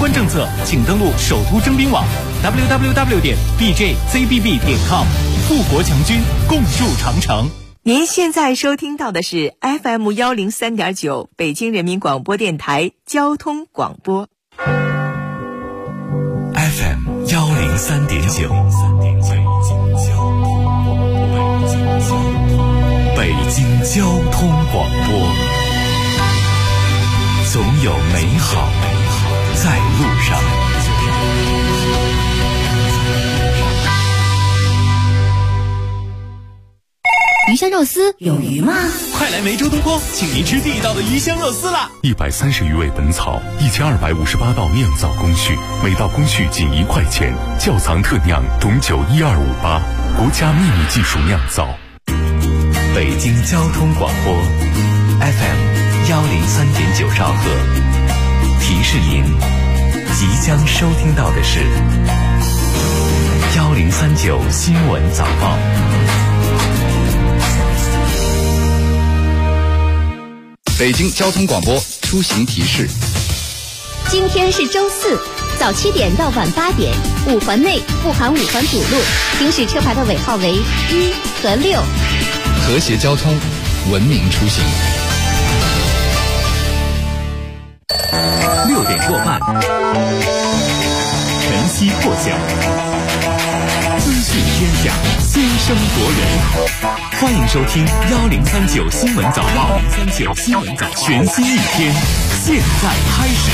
关政策，请登录首都征兵网 www.bjzbb.com。富国强军，共筑长城。 您现在收听到的是 FM 103.9北京人民广播电台交通广播。 FM 103.9，北京交通广播，总有美好在路上。 鱼香肉丝有鱼吗？ 快来梅州东坡，请您吃地道的鱼香肉丝啦 ！130余味本草，1258道酿造工序，每道工序仅1块钱。窖藏特酿种酒12588，国家秘密技术酿造。北京交通广播 FM 103.9兆赫，提示您即将收听到的是1039新闻早报。 北京交通广播出行提示： 今天是周四，早7点到晚8点，5环内不含5环主路，行驶车牌的尾号为1和6。 和谐交通，文明出行。 6点过半，晨曦破晓，资讯天下，先声夺人。欢迎收听1039新闻早报，1039新闻早报，全新一天，现在开始。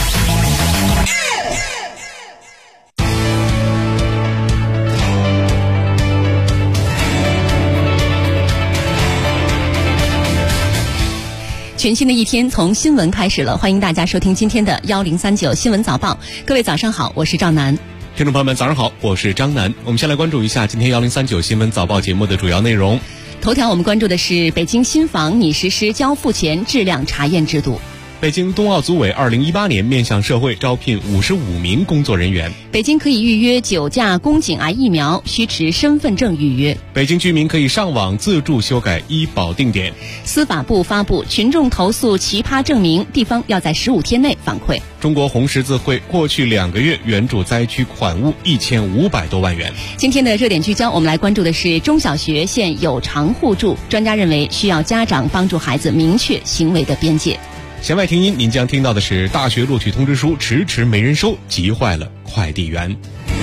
全新的一天从新闻开始了，欢迎大家收听今天的1039新闻早报。各位早上好，我是赵楠。 听众朋友们早上好，我是张楠。我们先来关注一下今天1039新闻早报节目的主要内容。 头条我们关注的是北京新房拟实施交付前质量查验制度。 北京冬奥组委2018年面向社会招聘55名工作人员。 北京可以预约9价宫颈癌疫苗，需持身份证预约。 北京居民可以上网自助修改医保定点。 司法部发布群众投诉奇葩证明，地方要在15天内反馈。 中国红十字会过去2个月援助灾区款物1500多万元。 今天的热点聚焦，我们来关注的是中小学现有偿互助，专家认为需要家长帮助孩子明确行为的边界。 弦外听音，您将听到的是大学录取通知书迟迟没人收，急坏了快递员。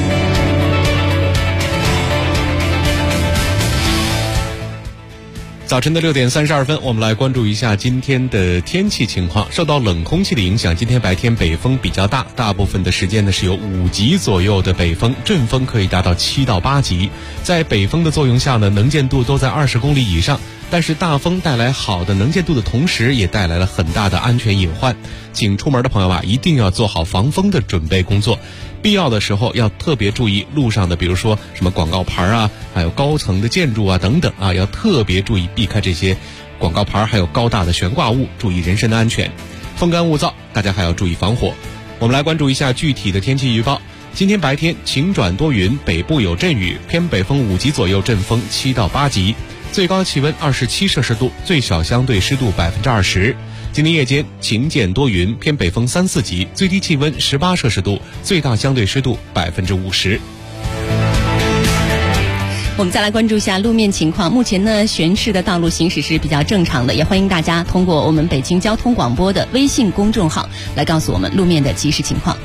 早晨的6点32分，我们来关注一下今天的天气情况。受到冷空气的影响，今天白天北风比较大，大部分的时间呢是有5级左右的北风，阵风可以达到7到8级。在北风的作用下呢，能见度都在20公里以上。但是大风带来好的能见度的同时，也带来了很大的安全隐患。请出门的朋友一定要做好防风的准备工作。必要的时候要特别注意路上的，比如说什么广告牌啊，还有高层的建筑啊等等啊，要特别注意避开这些广告牌，还有高大的悬挂物，注意人身的安全。风干物燥，大家还要注意防火。我们来关注一下具体的天气预报。今天白天晴转多云，北部有阵雨，偏北风5级左右，阵风7到8级。最高气温27摄氏度，最小相对湿度20%。今天夜间晴间多云，偏北风3、4级，最低气温18摄氏度，最大相对湿度50%。 我们再来关注一下路面情况。目前呢，全市的道路行驶是比较正常的，也欢迎大家通过我们北京交通广播的微信公众号来告诉我们路面的及时情况。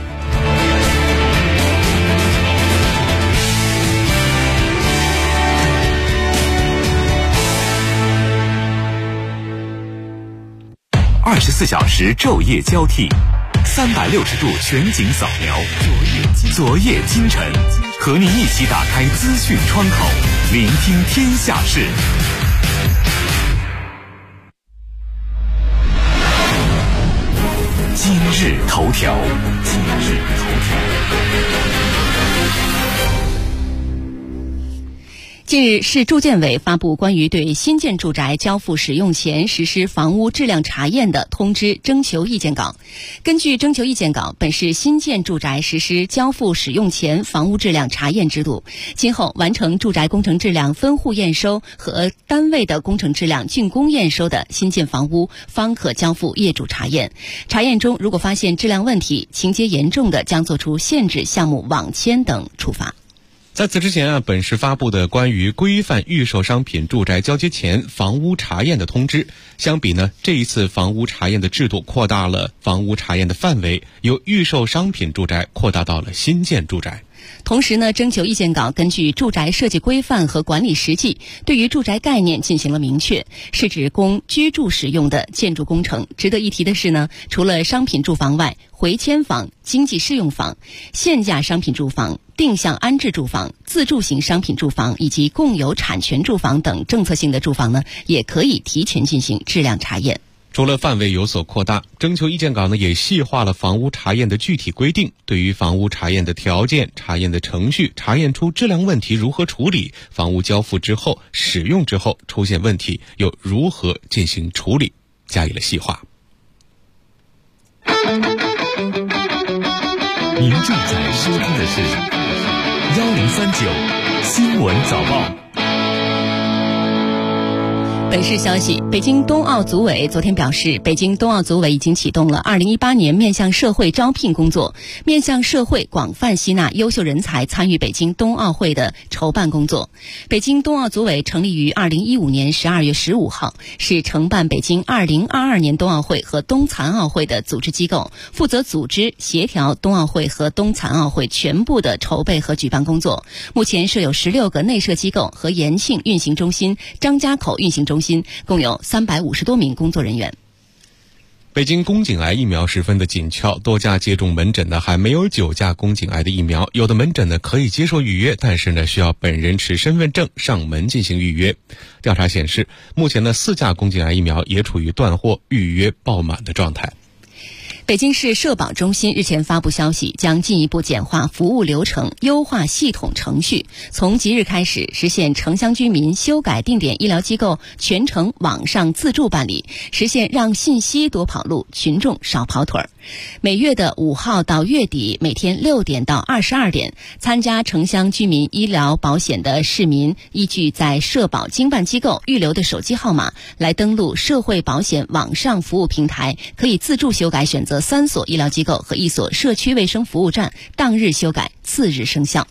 24小时昼夜交替，360度全景扫描，昨夜今晨，和您一起打开资讯窗口，聆听天下事。今日头条。 今近日，市住建委发布关于对新建住宅交付使用前实施房屋质量查验的通知征求意见稿。根据征求意见稿，本市新建住宅实施交付使用前房屋质量查验制度，今后完成住宅工程质量分户验收和单位的工程质量竣工验收的新建房屋方可交付业主查验。查验中如果发现质量问题，情节严重的将作出限制项目网签等处罚。 在此之前本市发布的关于规范预售商品住宅交接前房屋查验的通知，相比呢，这一次房屋查验的制度扩大了房屋查验的范围，由预售商品住宅扩大到了新建住宅。 同时呢，征求意见稿根据住宅设计规范和管理实际，对于住宅概念进行了明确，是指供居住使用的建筑工程。值得一提的是呢，除了商品住房外，回迁房、经济适用房、限价商品住房、定向安置住房、自住型商品住房以及共有产权住房等政策性的住房呢，也可以提前进行质量查验。 除了范围有所扩大，征求意见稿呢也细化了房屋查验的具体规定，对于房屋查验的条件、查验的程序、查验出质量问题如何处理，房屋交付之后、使用之后出现问题又如何进行处理，加以了细化。 您正在收听的是1039新闻早报。 本市消息，北京冬奥组委昨天表示，北京冬奥组委已经启动了2018年面向社会招聘工作，面向社会广泛吸纳优秀人才参与北京冬奥会的筹办工作。北京冬奥组委成立于2015年12月15号，是承办北京2022年冬奥会和冬残奥会的组织机构，负责组织协调冬奥会和冬残奥会全部的筹备和举办工作。目前设有16个内设机构和延庆运行中心、张家口运行中心，共有350多名工作人员。 北京宫颈癌疫苗十分的紧俏，多家接种门诊呢还没有9价宫颈癌的疫苗，有的门诊呢可以接受预约，但是呢需要本人持身份证上门进行预约。调查显示，目前呢4价宫颈癌疫苗也处于断货、预约爆满的状态。 北京市社保中心日前发布消息，将进一步简化服务流程，优化系统程序，从即日开始实现城乡居民修改定点医疗机构全程网上自助办理，实现让信息多跑路，群众少跑腿儿。每月的5号到月底，每天6点到22点，参加城乡居民医疗保险的市民，依据在社保经办机构预留的手机号码来登录社会保险网上服务平台，可以自助修改选择3所医疗机构和1所社区卫生服务站，当日修改，次日生效。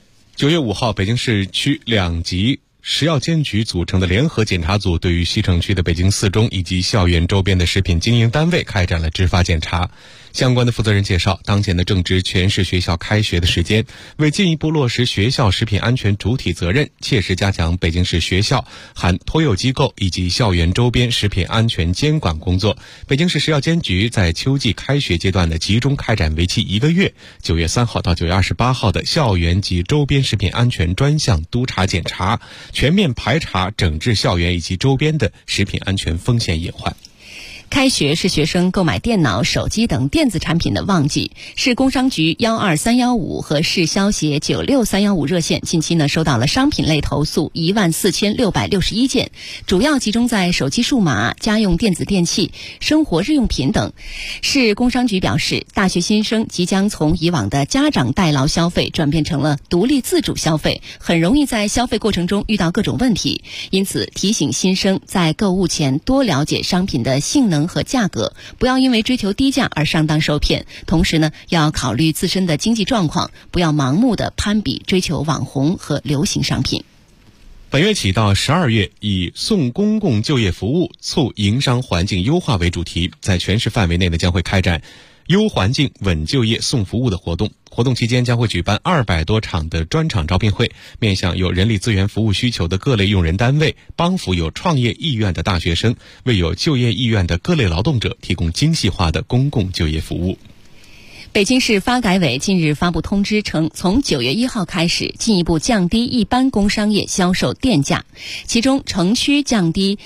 9月5号，北京市区2级食药监局组成的联合检查组对于西城区的北京四中以及校园周边的食品经营单位开展了执法检查。相关的负责人介绍，当前的正值全市学校开学的时间，为进一步落实学校食品安全主体责任，切实加强北京市学校含托幼机构以及校园周边食品安全监管工作，北京市食药监局在秋季开学阶段的集中开展为期1个月9月3号到9月28号的校园及周边食品安全专项督查检查，全面排查整治校园以及周边的食品安全风险隐患。 开学是学生购买电脑、手机等电子产品的旺季。市工商局12315和市消协96315热线近期收到了商品类投诉14661件，主要集中在手机数码、家用电子电器、生活日用品等。市工商局表示，大学新生即将从以往的家长代劳消费转变成了独立自主消费，很容易在消费过程中遇到各种问题，因此提醒新生在购物前多了解商品的性能和价格，不要因为追求低价而上当受骗。同时要考虑自身的经济状况，不要盲目的攀比追求网红和流行商品。 本月起到12月，以送公共就业服务、促营商环境优化为主题，在全市范围内将会开展优环境稳就业送服务的活动。活动期间将会举办200多场的专场招聘会，面向有人力资源服务需求的各类用人单位，帮扶有创业意愿的大学生，为有就业意愿的各类劳动者提供精细化的公共就业服务。 北京市发改委近日发布通知称，从9月1号开始，进一步降低一般工商业销售电价，其中城区降低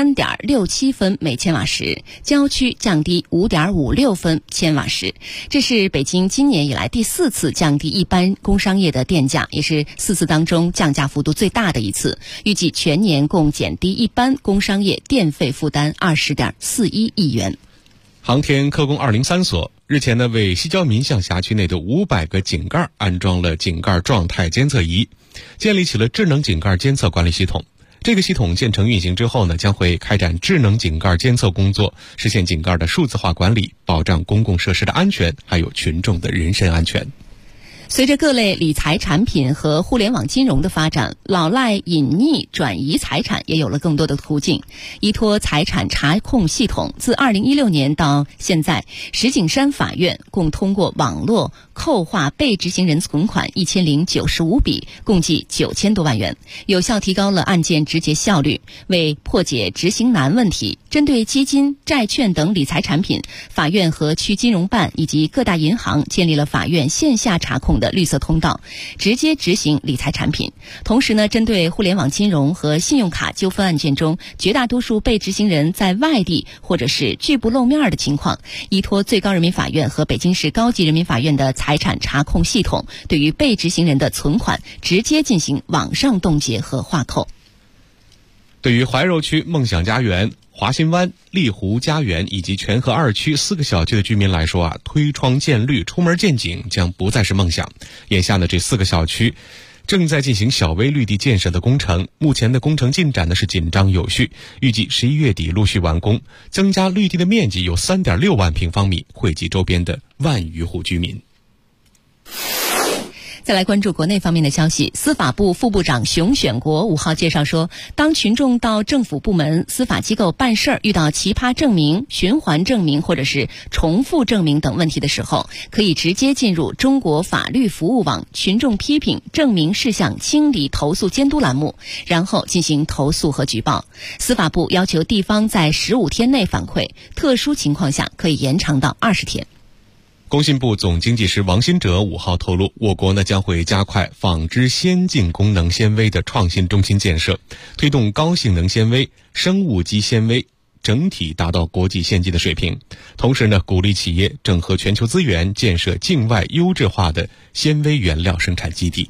3.67分每千瓦时，郊区降低5.56分千瓦时。这是北京今年以来第4次降低一般工商业的电价，也是4次当中降价幅度最大的一次。预计全年共减低一般工商业电费负担20.41亿元。 航天科工203所日前呢，为西郊民巷辖区内的500个井盖安装了井盖状态监测仪，建立起了智能井盖监测管理系统。这个系统建成运行之后呢，将会开展智能井盖监测工作，实现井盖的数字化管理，保障公共设施的安全，还有群众的人身安全。 随着各类理财产品和互联网金融的发展，老赖隐匿转移财产也有了更多的途径。依托财产查控系统，自2016年到现在，石景山法院共通过网络扣划被执行人存款1095笔，共计9000多万元，有效提高了案件执结效率。为破解执行难问题，针对基金、债券等理财产品，法院和区金融办以及各大银行建立了法院线下查控的绿色通道，直接执行理财产品。同时呢，针对互联网金融和信用卡纠纷案件中，绝大多数被执行人在外地或者是拒不露面的情况，依托最高人民法院和北京市高级人民法院的财产查控系统，对于被执行人的存款直接进行网上冻结和划扣。 对于怀柔区梦想家园、华新湾、丽湖家园以及泉河2区4个小区的居民来说推窗见绿、出门见景将不再是梦想。眼下呢，这4个小区正在进行小微绿地建设的工程，目前的工程进展呢是紧张有序，预计11月底陆续完工，增加绿地的面积有3.6万平方米，惠及周边的万余户居民。 再来关注国内方面的消息，司法部副部长熊选国5号介绍说，当群众到政府部门、司法机构办事遇到奇葩证明、循环证明或者是重复证明等问题的时候，可以直接进入中国法律服务网群众批评证明事项清理投诉监督栏目，然后进行投诉和举报。司法部要求地方在15天内反馈，特殊情况下可以延长到20天。 工信部总经济师王新哲5号透露，我国呢将会加快纺织先进功能纤维的创新中心建设，推动高性能纤维、生物基纤维整体达到国际先进的水平。同时呢，鼓励企业整合全球资源，建设境外优质化的纤维原料生产基地。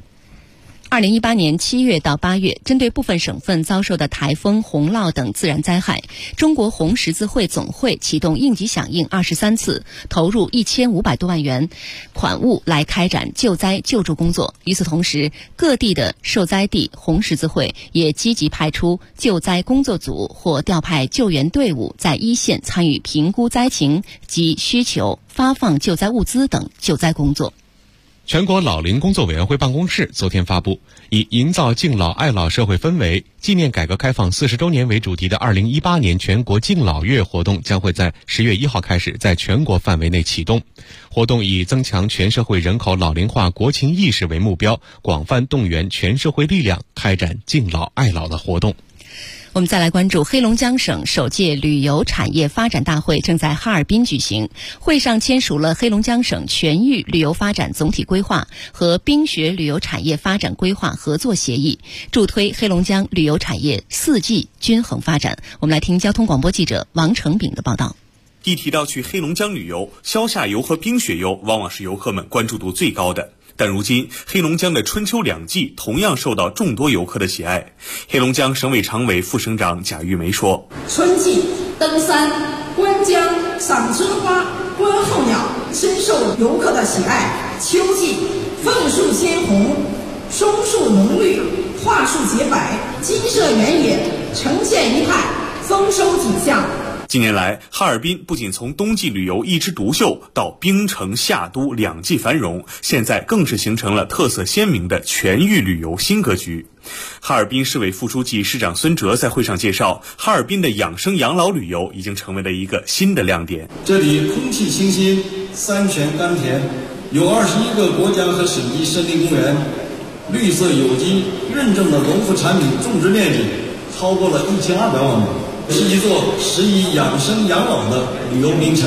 2018年7月到8月，针对部分省份遭受的台风、洪涝等自然灾害，中国红十字会总会启动应急响应23次，投入1500多万元款物来开展救灾救助工作。与此同时，各地的受灾地红十字会也积极派出救灾工作组或调派救援队伍，在一线参与评估灾情及需求、发放救灾物资等救灾工作。 全国老龄工作委员会办公室昨天发布，以营造敬老爱老社会氛围，纪念改革开放40周年为主题的2018年全国敬老月活动将会在10月1号开始在全国范围内启动。活动以增强全社会人口老龄化国情意识为目标，广泛动员全社会力量，开展敬老爱老的活动。 我们再来关注黑龙江省首届旅游产业发展大会正在哈尔滨举行，会上签署了黑龙江省全域旅游发展总体规划和冰雪旅游产业发展规划合作协议，助推黑龙江旅游产业4季均衡发展。我们来听交通广播记者王成炳的报道。 一提到去黑龙江旅游，消夏游和冰雪游往往是游客们关注度最高的。但如今黑龙江的春秋2季同样受到众多游客的喜爱。黑龙江省委常委副省长贾玉梅说， 春季登山、观江、赏春花、观候鸟深受游客的喜爱，秋季凤树鲜红，松树浓绿，桦树结柏，金色原野呈现一派丰收景象。 近年来，哈尔滨不仅从冬季旅游一枝独秀到冰城夏都2季繁荣，现在更是形成了特色鲜明的全域旅游新格局。哈尔滨市委副书记、市长孙哲在会上介绍，哈尔滨的养生养老旅游已经成为了一个新的亮点。 这里空气清新，山泉甘甜，有21个国家和省级森林公园，绿色有机认证的农副产品种植面积超过了1200万亩，是一座适宜养生养老的旅游名城。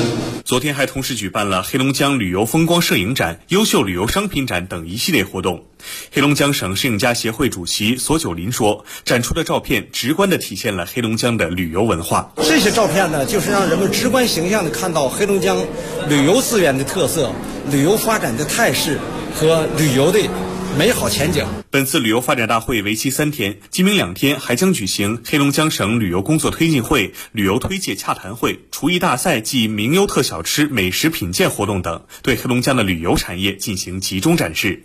昨天还同时举办了黑龙江旅游风光摄影展、优秀旅游商品展等一系列活动。黑龙江省摄影家协会主席索九林说，展出的照片直观地体现了黑龙江的旅游文化。 这些照片呢，就是让人们直观形象地看到黑龙江旅游资源的特色、旅游发展的态势和旅游的美好前景。 本次旅游发展大会为期3天，今明2天还将举行黑龙江省旅游工作推进会、旅游推介洽谈会、厨艺大赛暨名优特小吃美食品鉴活动等，对黑龙江的旅游产业进行集中展示。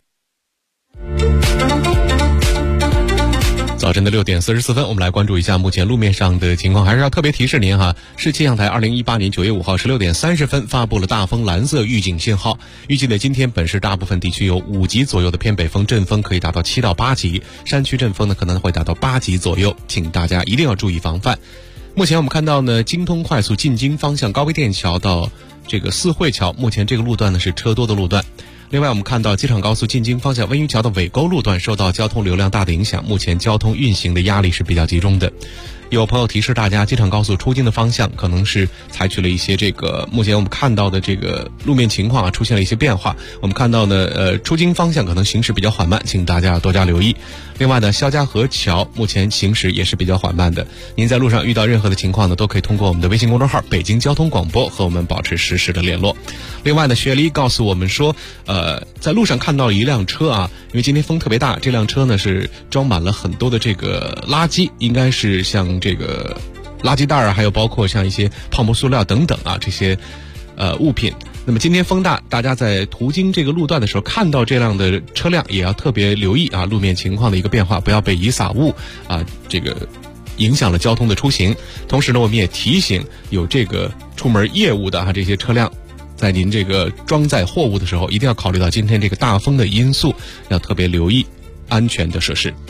早晨的6点44分，我们来关注一下目前路面上的情况。还是要特别提示您哈，市气象台2018年9月5号16点30分发布了大风蓝色预警信号，预计的今天本市大部分地区有5级左右的偏北风，阵风可以达到7到8级，山区阵风呢可能会达到8级左右，请大家一定要注意防范。目前我们看到呢，京通快速进京方向高碑店桥到这个四惠桥，目前这个路段呢是车多的路段。另外我们看到机场高速进京方向温榆桥的尾沟路段受到交通流量大的影响，目前交通运行的压力是比较集中的。有朋友提示大家，机场高速出京的方向可能是采取了一些目前我们看到的这个路面情况出现了一些变化。我们看到呢，出京方向可能行驶比较缓慢，请大家多加留意。另外呢，肖家河桥目前行驶也是比较缓慢的。您在路上遇到任何的情况呢，都可以通过我们的微信公众号北京交通广播和我们保持实时的联络。另外呢，雪梨告诉我们说，在路上看到了一辆车啊，因为今天风特别大，这辆车呢是装满了很多的这个垃圾，应该是像这个垃圾袋啊，还有包括像一些泡沫塑料等等啊这些物品。那么今天风大，大家在途经这个路段的时候，看到这辆的车辆也要特别留意啊路面情况的一个变化，不要被遗撒物啊这个影响了交通的出行。同时呢，我们也提醒有这个出门业务的这些车辆，在您这个装载货物的时候，一定要考虑到今天这个大风的因素，要特别留意安全的设施。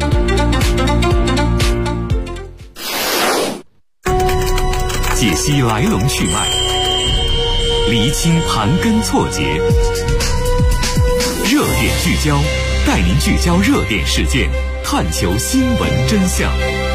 解析来龙去脉，厘清盘根错节，热点聚焦，带您聚焦热点事件，探求新闻真相。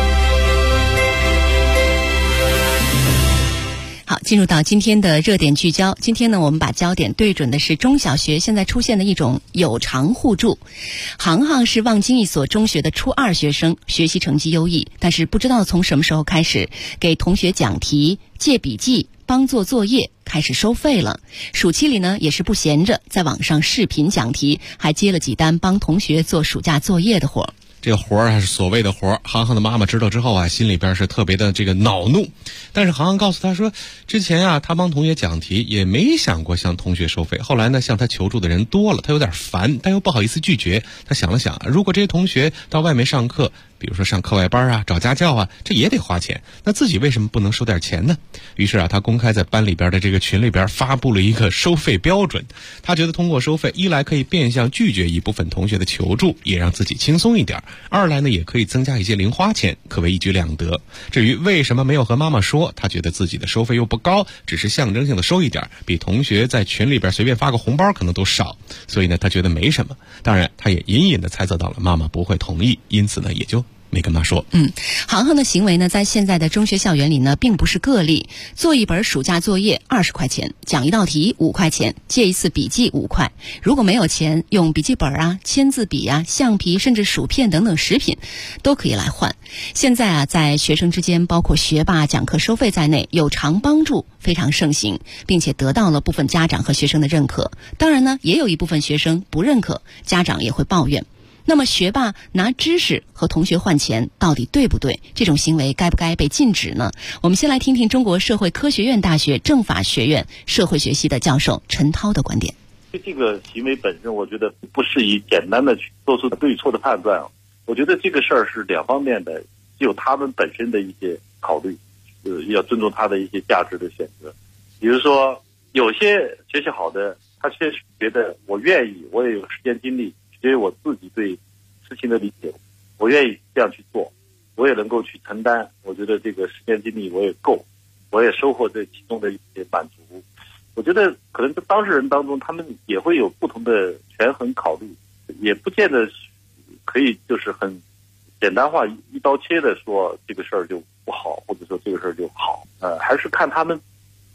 好，进入到今天的热点聚焦。今天呢，我们把焦点对准的是中小学现在出现的一种有偿互助。航航是望京一所中学的初2学生，学习成绩优异，但是不知道从什么时候开始，给同学讲题、借笔记、帮做作业开始收费了。暑期里呢，也是不闲着，在网上视频讲题，还接了几单帮同学做暑假作业的活。 这个活还是所谓的活，航航的妈妈知道之后啊，心里边是特别的这个恼怒。但是航航告诉他说，之前啊，他帮同学讲题也没想过向同学收费。后来呢，向他求助的人多了，他有点烦，但又不好意思拒绝。他想了想，如果这些同学到外面上课，比如说上课外班啊，找家教啊，这也得花钱，那自己为什么不能收点钱呢？于是啊，他公开在班里边的这个群里边发布了一个收费标准。他觉得通过收费，一来可以变相拒绝一部分同学的求助，也让自己轻松一点；二来呢，也可以增加一些零花钱，可谓一举两得。至于为什么没有和妈妈说，他觉得自己的收费又不高，只是象征性的收一点，比同学在群里边随便发个红包可能都少，所以呢，他觉得没什么。当然，他也隐隐的猜测到了妈妈不会同意，因此呢，也就没跟妈说。 航航的行为呢，在现在的中学校园里呢，并不是个例。做一本暑假作业20块钱，讲一道题5块钱，借一次笔记5块。如果没有钱，用笔记本啊、签字笔啊、橡皮，甚至薯片等等食品，都可以来换。现在啊，在学生之间，包括学霸讲课收费在内，有偿帮助非常盛行，并且得到了部分家长和学生的认可。当然呢，也有一部分学生不认可，家长也会抱怨。那么学霸拿知识和同学换钱到底对不对？这种行为该不该被禁止呢？我们先来听听中国社会科学院大学政法学院社会学系的教授陈涛的观点。 这个行为本身，我觉得不适宜简单的去做出对错的判断。我觉得这个事儿是两方面的，有他们本身的一些考虑，要尊重他的一些价值的选择。比如说，有些学习好的，他确实觉得我愿意，我也有时间精力，因为我自己对事情的理解，我愿意这样去做，我也能够去承担，我觉得这个时间精力我也够，我也收获这其中的一些满足。我觉得可能在当事人当中，他们也会有不同的权衡考虑，也不见得可以就是很简单化一刀切的说这个事儿就不好，或者说这个事儿就好，还是看他们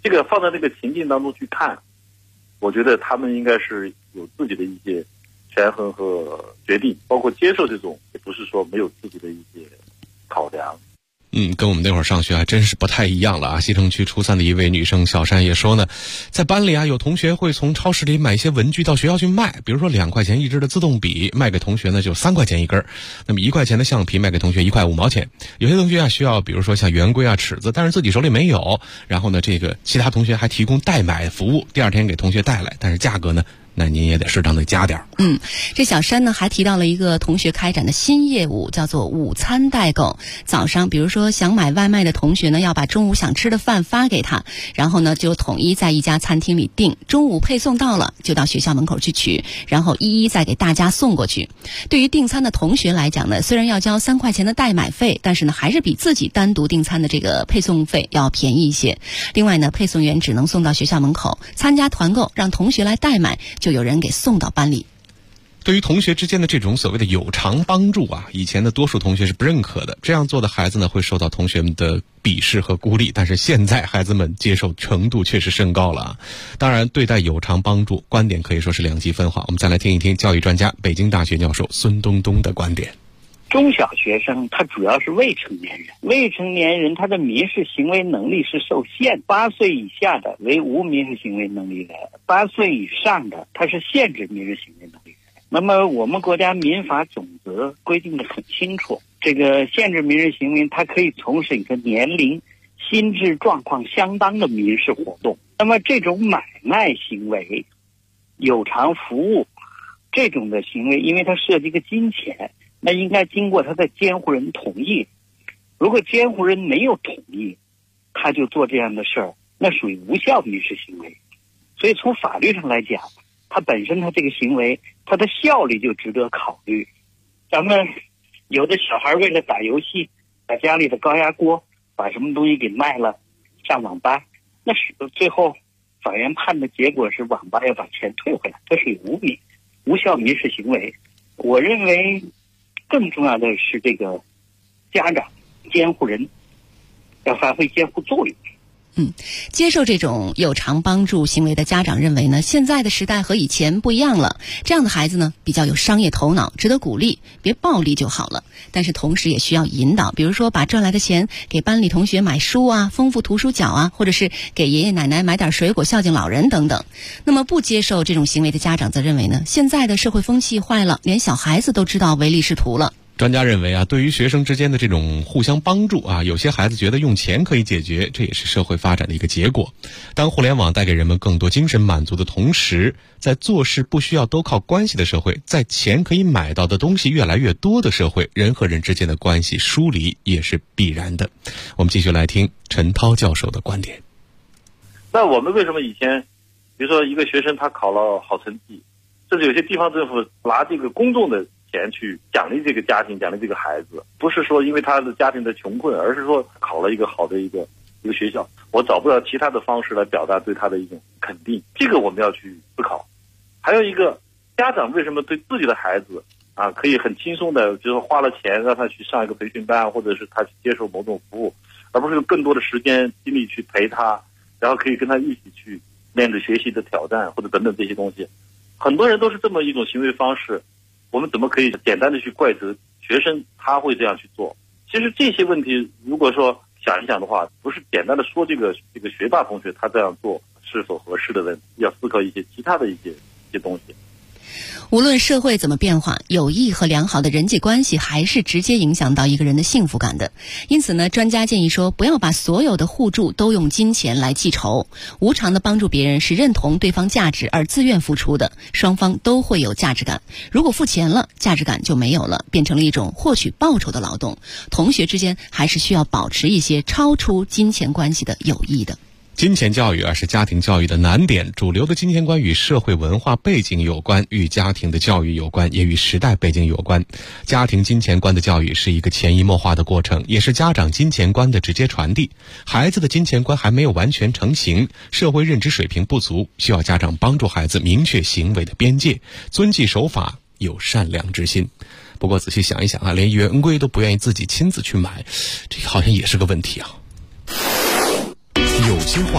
这个放在那个情境当中去看，我觉得他们应该是有自己的一些权衡和决定，包括接受这种，也不是说没有自己的一些考量。 跟我们那会儿上学还真是不太一样了啊！西城区初3的一位女生小山也说呢，在班里啊，有同学会从超市里买一些文具到学校去卖，比如说2块钱一支的自动笔，卖给同学呢就3块钱一根；那么1块钱的橡皮卖给同学1块5毛钱。有些同学啊需要，比如说像圆规啊、尺子，但是自己手里没有，然后呢，这个其他同学还提供代买服务，第2天给同学带来，但是价格呢，那您也得适当的加点。 这小山呢还提到了一个同学开展的新业务，叫做午餐代购。早上比如说想买外卖的同学呢，要把中午想吃的饭发给他，然后呢就统一在一家餐厅里订，中午配送到了就到学校门口去取，然后一一再给大家送过去。对于订餐的同学来讲呢，虽然要交3块钱的代买费，但是呢还是比自己单独订餐的这个配送费要便宜一些。另外呢，配送员只能送到学校门口，参加团购让同学来代买，就有人给送到班里。 对于同学之间的这种所谓的有偿帮助啊，以前的多数同学是不认可的，这样做的孩子呢会受到同学们的鄙视和孤立，但是现在孩子们接受程度确实升高了啊。当然，对待有偿帮助，观点可以说是两极分化。我们再来听一听教育专家、北京大学教授孙东东的观点。 中小学生他主要是未成年人，未成年人他的民事行为能力是受限，8岁以下的为无民事行为能力人，8岁以上的他是限制民事行为能力人。那么我们国家民法总则规定的很清楚，这个限制民事行为它可以从事一个年龄、心智状况相当的民事活动。那么这种买卖行为、有偿服务这种的行为，因为它涉及个金钱，那应该经过他的监护人同意。如果监护人没有同意，他就做这样的事儿，那属于无效民事行为。所以从法律上来讲，他本身他这个行为，他的效力就值得考虑。咱们有的小孩为了打游戏，把家里的高压锅，把什么东西给卖了，上网吧，那是最后法院判的结果是网吧要把钱退回来，这是无效民事行为。我认为更重要的是这个家长、监护人要发挥监护作用。 接受这种有偿帮助行为的家长认为呢，现在的时代和以前不一样了，这样的孩子呢比较有商业头脑，值得鼓励，别暴力就好了。但是同时也需要引导，比如说把赚来的钱给班里同学买书啊，丰富图书角啊，或者是给爷爷奶奶买点水果孝敬老人等等。那么不接受这种行为的家长则认为呢，现在的社会风气坏了，连小孩子都知道唯利是图了。 专家认为啊，对于学生之间的这种互相帮助啊，有些孩子觉得用钱可以解决，这也是社会发展的一个结果。当互联网带给人们更多精神满足的同时，在做事不需要都靠关系的社会，在钱可以买到的东西越来越多的社会，人和人之间的关系疏离也是必然的。我们继续来听陈涛教授的观点。 那我们为什么以前，比如说一个学生他考了好成绩，甚至有些地方政府拿这个公众的钱去奖励这个家庭，奖励这个孩子，不是说因为他的家庭的穷困，而是说考了一个好的一个学校，我找不到其他的方式来表达对他的一种肯定，这个我们要去思考。还有一个，家长为什么对自己的孩子啊可以很轻松的，就是花了钱让他去上一个培训班，或者是他去接受某种服务，而不是有更多的时间精力去陪他，然后可以跟他一起去面对学习的挑战或者等等这些东西。很多人都是这么一种行为方式，我们怎么可以简单的去怪责学生他会这样去做？其实这些问题如果说想一想的话，不是简单的说这个学霸同学他这样做是否合适的问题，要思考一些其他的一些东西。 无论社会怎么变化，友谊和良好的人际关系还是直接影响到一个人的幸福感的。因此呢，专家建议说，不要把所有的互助都用金钱来记仇。无偿的帮助别人是认同对方价值而自愿付出的，双方都会有价值感。如果付钱了，价值感就没有了，变成了一种获取报酬的劳动。同学之间还是需要保持一些超出金钱关系的友谊的。 金钱教育是家庭教育的难点，主流的金钱观与社会文化背景有关，与家庭的教育有关，也与时代背景有关。家庭金钱观的教育是一个潜移默化的过程，也是家长金钱观的直接传递。孩子的金钱观还没有完全成型，社会认知水平不足，需要家长帮助孩子明确行为的边界，遵纪守法，有善良之心。不过仔细想一想连圆规都不愿意自己亲自去买，这好像也是个问题啊。 有些话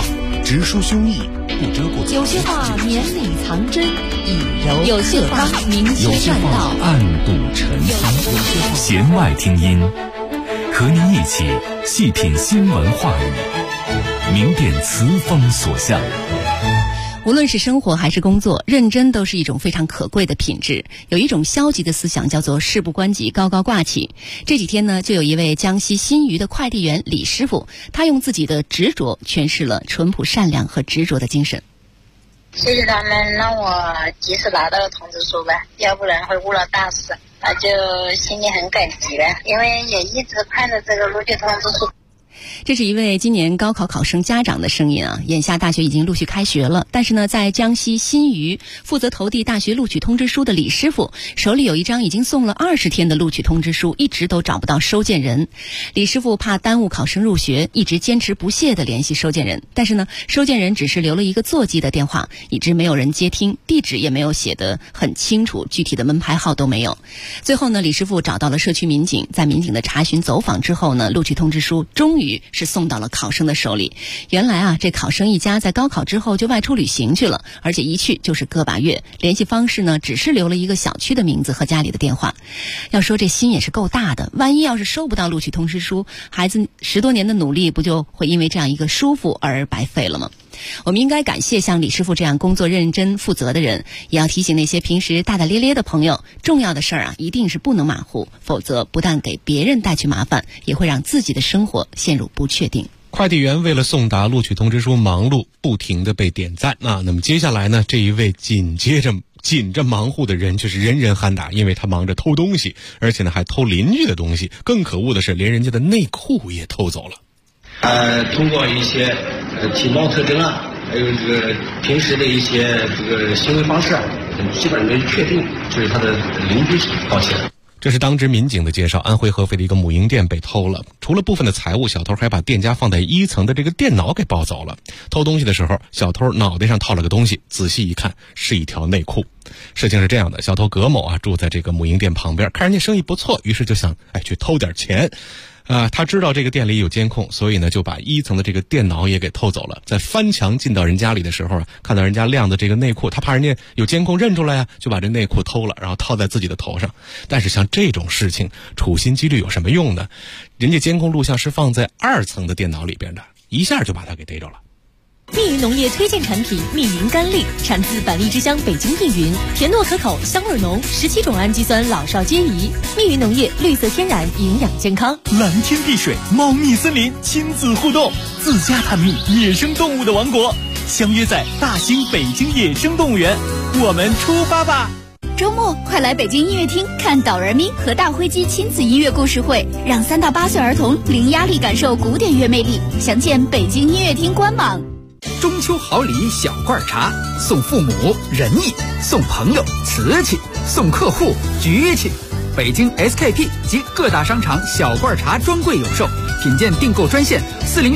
直抒胸臆，不遮过。 有些话绵里藏针，以柔有些话明有些确话暗度陈仓。 弦外听音，和您一起细品新闻话语，明辨词风所向。 无论是生活还是工作，认真都是一种非常可贵的品质。有一种消极的思想叫做事不关己高高挂起。这几天呢，就有一位江西新余的快递员李师傅，他用自己的执着诠释了淳朴善良和执着的精神。 谢谢他们让我及时拿到了通知书呗，要不然会误了大事，那就心里很感激呗，因为也一直看着这个录取通知书。 这是一位今年高考考生家长的声音啊。眼下大学已经陆续开学了，但是呢，在江西新余负责投递大学录取通知书的李师傅手里有一张已经送了20天的录取通知书，一直都找不到收件人。李师傅怕耽误考生入学，一直坚持不懈地联系收件人，但是呢，收件人只是留了一个座机的电话，一直没有人接听，地址也没有写得很清楚，具体的门牌号都没有。最后呢，李师傅找到了社区民警，在民警的查询走访之后呢，录取通知书终于是送到了考生的手里。原来啊，这考生一家在高考之后就外出旅行去了，而且一去就是个把月，联系方式呢只是留了一个小区的名字和家里的电话。要说这心也是够大的，万一要是收不到录取通知书，孩子10多年的努力不就会因为这样一个疏忽而白费了吗？我们应该感谢像李师傅这样工作认真负责的人，也要提醒那些平时大大咧咧的朋友，重要的事儿啊一定是不能马虎，否则不但给别人带去麻烦，也会让自己的生活陷入不确定。 快递员为了送达录取通知书忙碌，不停地被点赞。那么接下来呢，这一位紧着忙活的人就是人人喊打，因为他忙着偷东西，而且呢还偷邻居的东西，更可恶的是连人家的内裤也偷走了。 通过一些体貌特征啊，还有这个平时的一些这个行为方式啊，基本上可以确定就是他的邻居盗窃的。 这是当值民警的介绍，安徽合肥的一个母婴店被偷了，除了部分的财物，小偷还把店家放在1层的这个电脑给抱走了。偷东西的时候，小偷脑袋上套了个东西，仔细一看是一条内裤。事情是这样的，小偷葛某啊住在这个母婴店旁边，看人家生意不错，于是就想去偷点钱。他知道这个店里有监控，所以呢就把1层的这个电脑也给偷走了。在翻墙进到人家里的时候啊，看到人家晾的这个内裤，他怕人家有监控认出来啊，就把这内裤偷了，然后套在自己的头上。但是像这种事情，处心积虑有什么用呢？人家监控录像是放在2层的电脑里边的，一下就把他给逮着了。 密云农业推荐产品密云甘栗，产自百丽之乡北京密云，甜糯可口，香味浓，17种氨基酸老少皆宜。密云农业绿色天然，营养健康。 蓝天碧水，猫蜜森林，亲子互动，自家探秘野生动物的王国，相约在大兴北京野生动物园，我们出发吧！ 周末快来北京音乐厅看导人咪和大灰鸡亲子音乐故事会，让3到8岁儿童零压力感受古典乐魅力。详见北京音乐厅官网。 中秋好礼小罐茶，送父母仁义，送朋友瓷器，送客户局气。北京 SKP 及各大商场小罐茶专柜有售，品鉴订购专线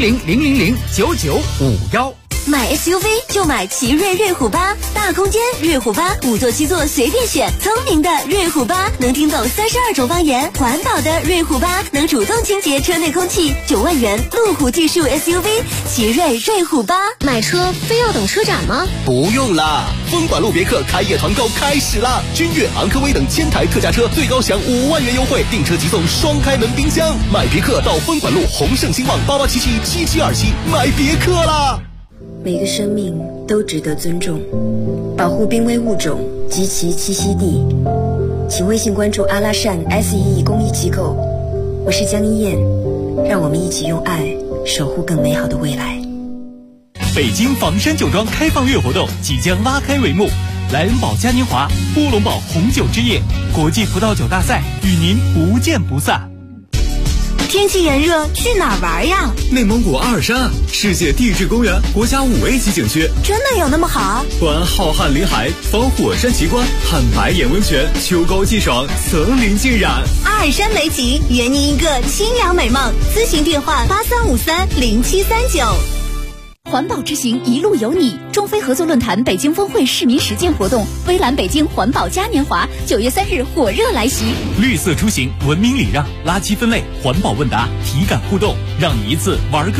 400-000-9951。 买 SUV 就买奇瑞瑞虎8，大空间瑞虎8，5座7座随便选，聪明的瑞虎8能听懂32种方言，环保的瑞虎8能主动清洁车内空气，9万元路虎技术 SUV 奇瑞瑞虎8。 买车非要等车展吗？ 不用啦，风管路别克开业团购开始啦！君越、昂科威等1000台特价车最高享5万元优惠，订车即送双开门冰箱。买别克到风管路宏盛兴旺88777727买别克啦！ 每个生命都值得尊重，保护濒危物种及其栖息地。请微信关注阿拉善 SEE 公益机构，我是江一燕，让我们一起用爱守护更美好的未来。 北京房山酒庄开放月活动即将拉开帷幕，莱恩堡嘉年华、乌龙堡红酒之夜、国际葡萄酒大赛与您不见不散。 天气炎热，去哪儿玩呀？ 内蒙古阿尔山，世界地质公园国家5A 级景区， 真的有那么好？ 环浩瀚林海，访火山奇观，看白眼温泉，秋高气爽，层林尽染。 阿尔山美景，圆您一个清凉美梦。咨询电话83530739。 环保之行一路有你，中非合作论坛北京峰会市民实践活动，微蓝北京环保嘉年华9月3日火热来袭。 绿色出行，文明礼让，垃圾分类，环保问答，体感互动，让你一次玩个够。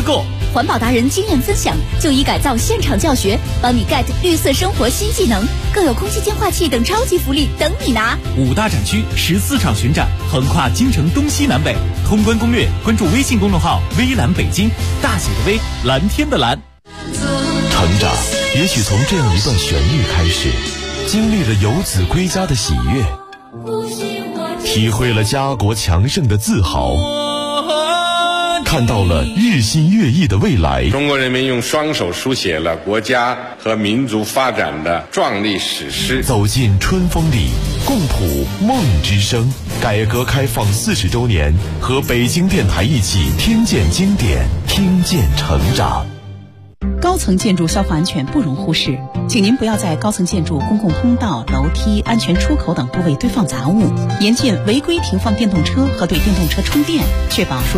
环保达人经验分享，就医改造现场教学，帮你 get 绿色生活新技能，更有空气净化器等超级福利等你拿。 5大展区14场巡展，横跨京城东西南北。通关攻略，关注微信公众号“微蓝北京”，大写的微，蓝天的蓝。 成长也许从这样一段旋律开始，经历了游子归家的喜悦，体会了家国强盛的自豪，看到了日新月异的未来。 中国人民用双手书写了国家和民族发展的壮丽史诗。 走进春风里，共谱梦之声。改革开放40周年，和北京电台一起听见经典，听见成长。 高层建筑消防安全不容忽视，请您不要在高层建筑公共通道、楼梯、安全出口等部位堆放杂物，严禁违规停放电动车和对电动车充电，确保